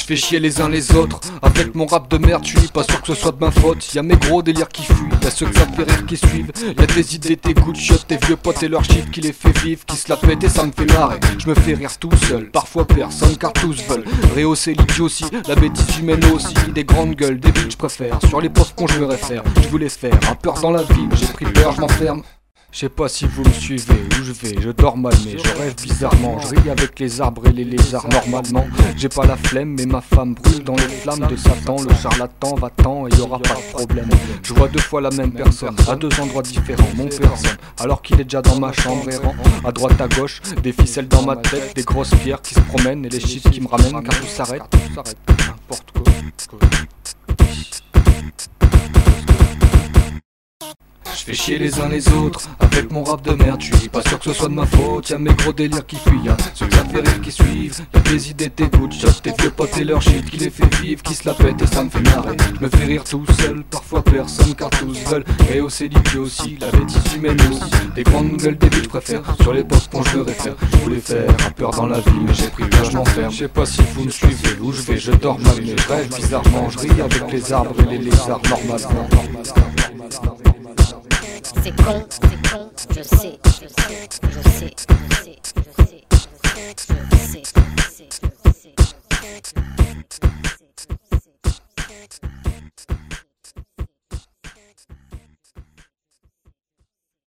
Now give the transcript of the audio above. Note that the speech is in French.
fais chier les uns les autres avec mon rap de merde, je suis pas sûr que ce soit de ma faute. Y'a mes gros délires qui fuient, y'a ceux que ça fait rire qui suivent. Y'a tes idées, tes coups de shot, tes vieux potes et leurs chiffres qui les fait vivre, qui se la pètent et ça me fait marrer. Je me fais rire tout seul, parfois personne car tous veulent rehausser l'idiotie, la bêtise humaine aussi. Des grandes gueules, des bitches je préfère, sur les postes qu'on je me réfère. Je voulais faire un peur dans la vie, mais j'ai pris peur, je m'enferme. Je sais pas si vous me suivez, où je vais, je dors mal mais je rêve bizarrement. Je ris avec les arbres et les lézards normalement. J'ai pas la flemme mais ma femme brûle dans les flammes de Satan. Le charlatan va-t'en et y'aura pas de problème. Je vois deux fois la même personne, à deux endroits différents, mon personne. Alors qu'il est déjà dans ma chambre errant, à droite à gauche, des ficelles dans ma tête, des grosses pierres qui se promènent et les chiffres qui me ramènent car tout s'arrête. N'importe quoi. Je fais chier les uns les autres avec mon rap de merde, je suis pas sûr que ce soit de ma faute. Y'a mes gros délires qui fuient, y'a ceux que ça fait rire qui suivent. Y'a tes idées, tes coups de shot, tes vieux potes et leur shit qui les fait vivre, qui se la pètent et ça me fait marrer. Je me fais rire tout seul, parfois personne car tous veulent rehausser l'idée aussi, la bêtise humaine aussi. Des grandes gueules, des billes je préfère, sur les postes qu'on je me réfère. Je voulais faire un peur dans la vie mais j'ai pris peur, je m'enferme. Je sais pas si vous me suivez, où je vais, je dors mal mais je rêve bizarrement. Je ris avec les arbres et les lézards normalement. C'est con, je sais.